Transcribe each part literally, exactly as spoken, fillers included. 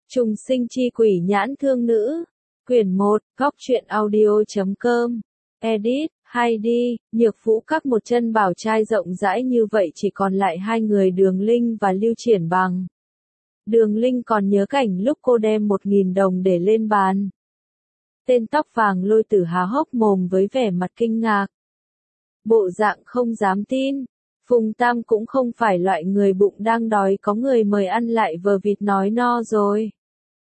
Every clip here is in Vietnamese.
Trùng sinh chi quỷ nhãn thương nữ. Quyển một, góc truyện audio chấm com. Edit, hay đi, nhược vũ các một chân bảo trai rộng rãi như vậy chỉ còn lại hai người Đường Linh và Lưu Triển Bằng. Đường Linh còn nhớ cảnh lúc cô đem một nghìn đồng để lên bàn. Tên tóc vàng Lôi Tử há hốc mồm với vẻ mặt kinh ngạc. Bộ dạng không dám tin. Phùng Tam cũng không phải loại người bụng đang đói có người mời ăn lại vờ vịt nói no rồi.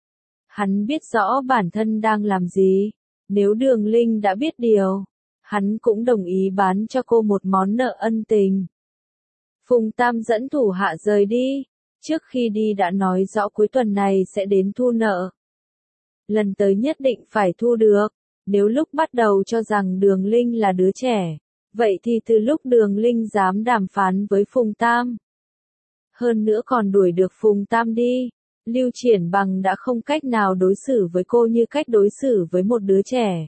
Hắn biết rõ bản thân đang làm gì. Nếu Đường Linh đã biết điều, hắn cũng đồng ý bán cho cô một món nợ ân tình. Phùng Tam dẫn thủ hạ rời đi. Trước khi đi đã nói rõ cuối tuần này sẽ đến thu nợ. Lần tới nhất định phải thu được. Nếu lúc bắt đầu cho rằng Đường Linh là đứa trẻ, vậy thì từ lúc Đường Linh dám đàm phán với Phùng Tam, hơn nữa còn đuổi được Phùng Tam đi, Lưu Triển Bằng đã không cách nào đối xử với cô như cách đối xử với một đứa trẻ.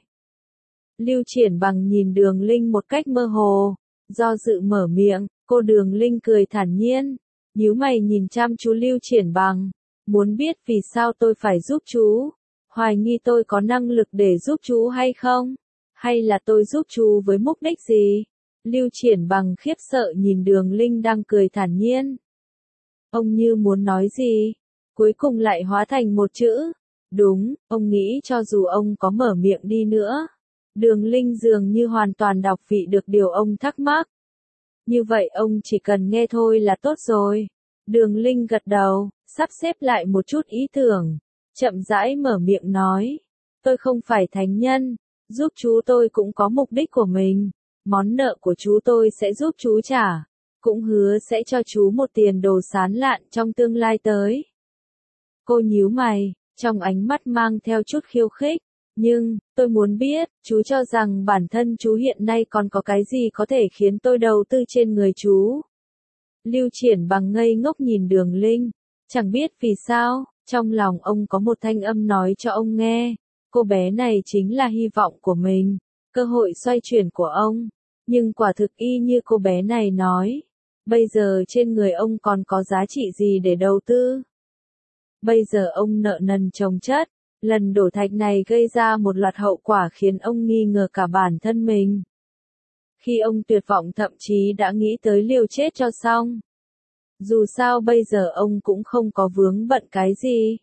Lưu Triển Bằng nhìn Đường Linh một cách mơ hồ, do dự mở miệng. Cô Đường Linh cười thản nhiên, nhíu mày nhìn chăm chú Lưu Triển Bằng, muốn biết vì sao tôi phải giúp chú, hoài nghi tôi có năng lực để giúp chú hay không, hay là tôi giúp chú với mục đích gì? Lưu Triển Bằng khiếp sợ nhìn Đường Linh đang cười thản nhiên. Ông như muốn nói gì, cuối cùng lại hóa thành một chữ. Đúng, ông nghĩ cho dù ông có mở miệng đi nữa, Đường Linh dường như hoàn toàn đọc vị được điều ông thắc mắc. Như vậy ông chỉ cần nghe thôi là tốt rồi. Đường Linh gật đầu, sắp xếp lại một chút ý tưởng, chậm rãi mở miệng nói. Tôi không phải thánh nhân, giúp chú tôi cũng có mục đích của mình. Món nợ của chú tôi sẽ giúp chú trả, cũng hứa sẽ cho chú một tiền đồ sán lạn trong tương lai tới. Cô nhíu mày, trong ánh mắt mang theo chút khiêu khích. Nhưng, tôi muốn biết, chú cho rằng bản thân chú hiện nay còn có cái gì có thể khiến tôi đầu tư trên người chú? Lưu Triển Bằng ngây ngốc nhìn Đường Linh, chẳng biết vì sao, trong lòng ông có một thanh âm nói cho ông nghe, cô bé này chính là hy vọng của mình, cơ hội xoay chuyển của ông. Nhưng quả thực y như cô bé này nói, bây giờ trên người ông còn có giá trị gì để đầu tư? Bây giờ ông nợ nần chồng chất. Lần đổ thạch này gây ra một loạt hậu quả khiến ông nghi ngờ cả bản thân mình. Khi ông tuyệt vọng thậm chí đã nghĩ tới liều chết cho xong. Dù sao bây giờ ông cũng không có vướng bận cái gì.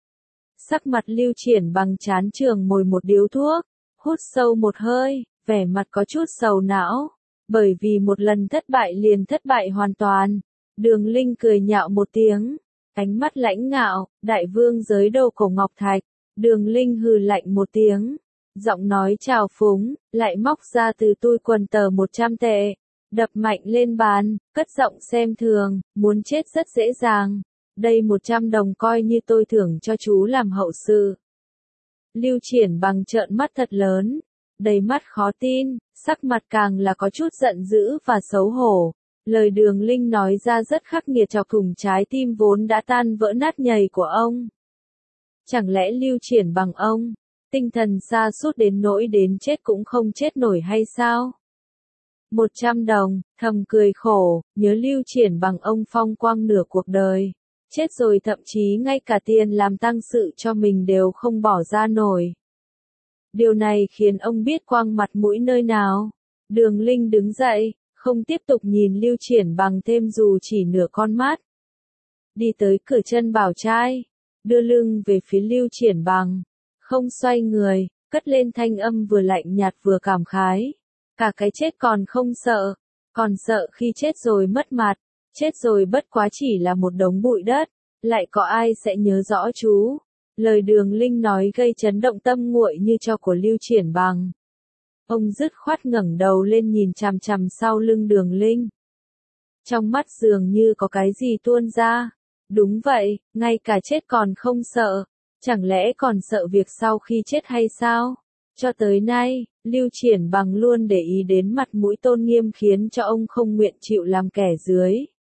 Sắc mặt Lưu Triển Bằng chán chường mồi một điếu thuốc, hút sâu một hơi, vẻ mặt có chút sầu não. Bởi vì một lần thất bại liền thất bại hoàn toàn. Đường Linh cười nhạo một tiếng, ánh mắt lãnh ngạo, đại vương giới đầu cổ ngọc thạch. Đường Linh hừ lạnh một tiếng, giọng nói trào phúng, lại móc ra từ túi quần tờ một trăm tệ, đập mạnh lên bàn, cất giọng xem thường, muốn chết rất dễ dàng, đây một trăm đồng coi như tôi thưởng cho chú làm hậu sự. Lưu Triển Bằng trợn mắt thật lớn, đầy mắt khó tin, sắc mặt càng là có chút giận dữ và xấu hổ. Lời Đường Linh nói ra rất khắc nghiệt chọc thủng trái tim vốn đã tan vỡ nát nhầy của ông. Chẳng lẽ Lưu Triển Bằng ông, tinh thần sa sút đến nỗi đến chết cũng không chết nổi hay sao? Một trăm đồng, thầm cười khổ, nhớ Lưu Triển Bằng ông phong quang nửa cuộc đời. Chết rồi thậm chí ngay cả tiền làm tang sự cho mình đều không bỏ ra nổi. Điều này khiến ông biết quăng mặt mũi nơi nào. Đường Linh đứng dậy, không tiếp tục nhìn Lưu Triển Bằng thêm dù chỉ nửa con mắt. Đi tới cửa chân bảo trai, đưa lưng về phía Lưu Triển Bằng, không xoay người, cất lên thanh âm vừa lạnh nhạt vừa cảm khái. Cả cái chết còn không sợ, còn sợ khi chết rồi mất mặt, chết rồi bất quá chỉ là một đống bụi đất, lại có ai sẽ nhớ rõ chú. Lời Đường Linh nói gây chấn động tâm nguội như tro của Lưu Triển Bằng. Ông dứt khoát ngẩng đầu lên nhìn chằm chằm sau lưng Đường Linh. Trong mắt dường như có cái gì tuôn ra. Đúng vậy, ngay cả chết còn không sợ, chẳng lẽ còn sợ việc sau khi chết hay sao? Cho tới nay, Lưu Triển Bằng luôn để ý đến mặt mũi tôn nghiêm khiến cho ông không nguyện chịu làm kẻ dưới.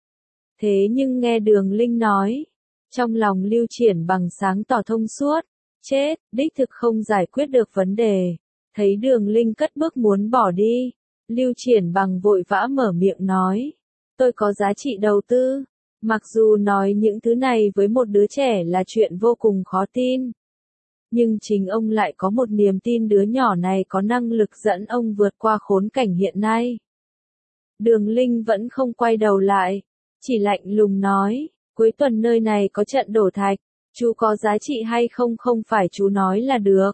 Thế nhưng nghe Đường Linh nói, trong lòng Lưu Triển Bằng sáng tỏ thông suốt, chết, đích thực không giải quyết được vấn đề. Thấy Đường Linh cất bước muốn bỏ đi, Lưu Triển Bằng vội vã mở miệng nói, tôi có giá trị đầu tư. Mặc dù nói những thứ này với một đứa trẻ là chuyện vô cùng khó tin. Nhưng chính ông lại có một niềm tin đứa nhỏ này có năng lực dẫn ông vượt qua khốn cảnh hiện nay. Đường Linh vẫn không quay đầu lại, chỉ lạnh lùng nói, cuối tuần nơi này có trận đổ thạch, chú có giá trị hay không không phải chú nói là được.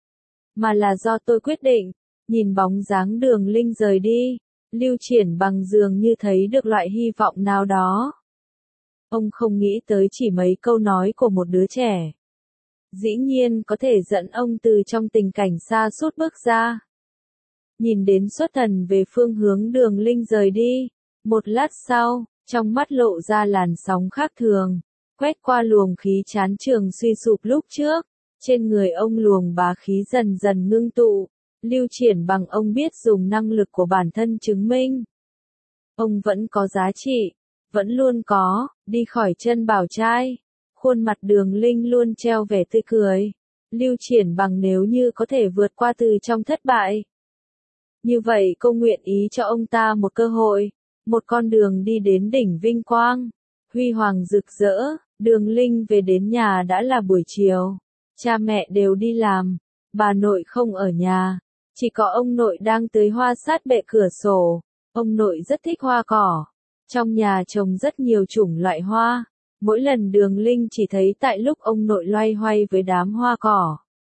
Mà là do tôi quyết định. Nhìn bóng dáng Đường Linh rời đi, Lưu Triển Bằng dường như thấy được loại hy vọng nào đó. Ông không nghĩ tới chỉ mấy câu nói của một đứa trẻ. Dĩ nhiên có thể dẫn ông từ trong tình cảnh xa sút bước ra. Nhìn đến xuất thần về phương hướng Đường Linh rời đi, một lát sau, trong mắt lộ ra làn sóng khác thường, quét qua luồng khí chán trường suy sụp lúc trước, trên người ông luồng bá khí dần dần ngưng tụ. Lưu Triển Bằng ông biết dùng năng lực của bản thân chứng minh. Ông vẫn có giá trị, vẫn luôn có, đi khỏi chân bảo trai. Khuôn mặt Đường Linh luôn treo vẻ tươi cười. Lưu Triển Bằng nếu như có thể vượt qua từ trong thất bại. Như vậy cô nguyện ý cho ông ta một cơ hội, một con đường đi đến đỉnh vinh quang, huy hoàng rực rỡ. Đường Linh về đến nhà đã là buổi chiều. Cha mẹ đều đi làm, bà nội không ở nhà. Chỉ có ông nội đang tưới hoa sát bệ cửa sổ. Ông nội rất thích hoa cỏ. Trong nhà trồng rất nhiều chủng loại hoa. Mỗi lần Đường Linh chỉ thấy tại lúc ông nội loay hoay với đám hoa cỏ,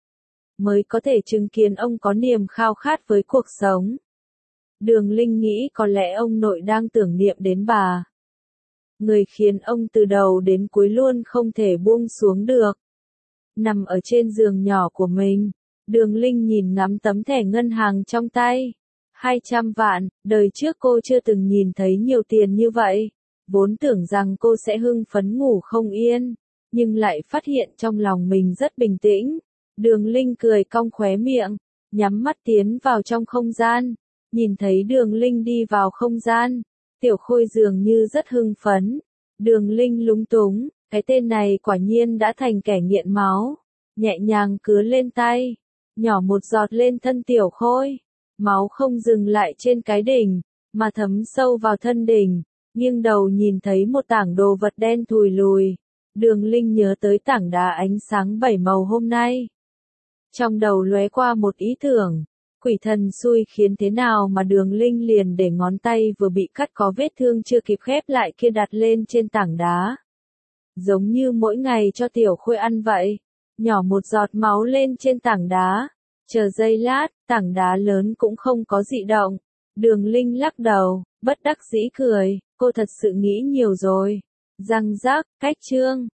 mới có thể chứng kiến ông có niềm khao khát với cuộc sống. Đường Linh nghĩ có lẽ ông nội đang tưởng niệm đến bà. Người khiến ông từ đầu đến cuối luôn không thể buông xuống được. Nằm ở trên giường nhỏ của mình, Đường Linh nhìn ngắm tấm thẻ ngân hàng trong tay. hai trăm vạn, đời trước cô chưa từng nhìn thấy nhiều tiền như vậy. Vốn tưởng rằng cô sẽ hưng phấn ngủ không yên, nhưng lại phát hiện trong lòng mình rất bình tĩnh. Đường Linh cười cong khóe miệng, nhắm mắt tiến vào trong không gian. Nhìn thấy Đường Linh đi vào không gian, Tiểu Khôi dường như rất hưng phấn. Đường Linh lúng túng, cái tên này quả nhiên đã thành kẻ nghiện máu. Nhẹ nhàng cứa lên tay, nhỏ một giọt lên thân Tiểu Khôi. Máu không dừng lại trên cái đỉnh, mà thấm sâu vào thân đỉnh. Nghiêng đầu nhìn thấy một tảng đồ vật đen thùi lùi. Đường Linh nhớ tới tảng đá ánh sáng bảy màu hôm nay. Trong đầu lóe qua một ý tưởng, quỷ thần xui khiến thế nào mà Đường Linh liền để ngón tay vừa bị cắt có vết thương chưa kịp khép lại kia đặt lên trên tảng đá. Giống như mỗi ngày cho Tiểu Khôi ăn vậy, nhỏ một giọt máu lên trên tảng đá. Chờ giây lát, tảng đá lớn cũng không có dị động. Đường Linh lắc đầu, bất đắc dĩ cười, cô thật sự nghĩ nhiều rồi. Răng rác, cách chương.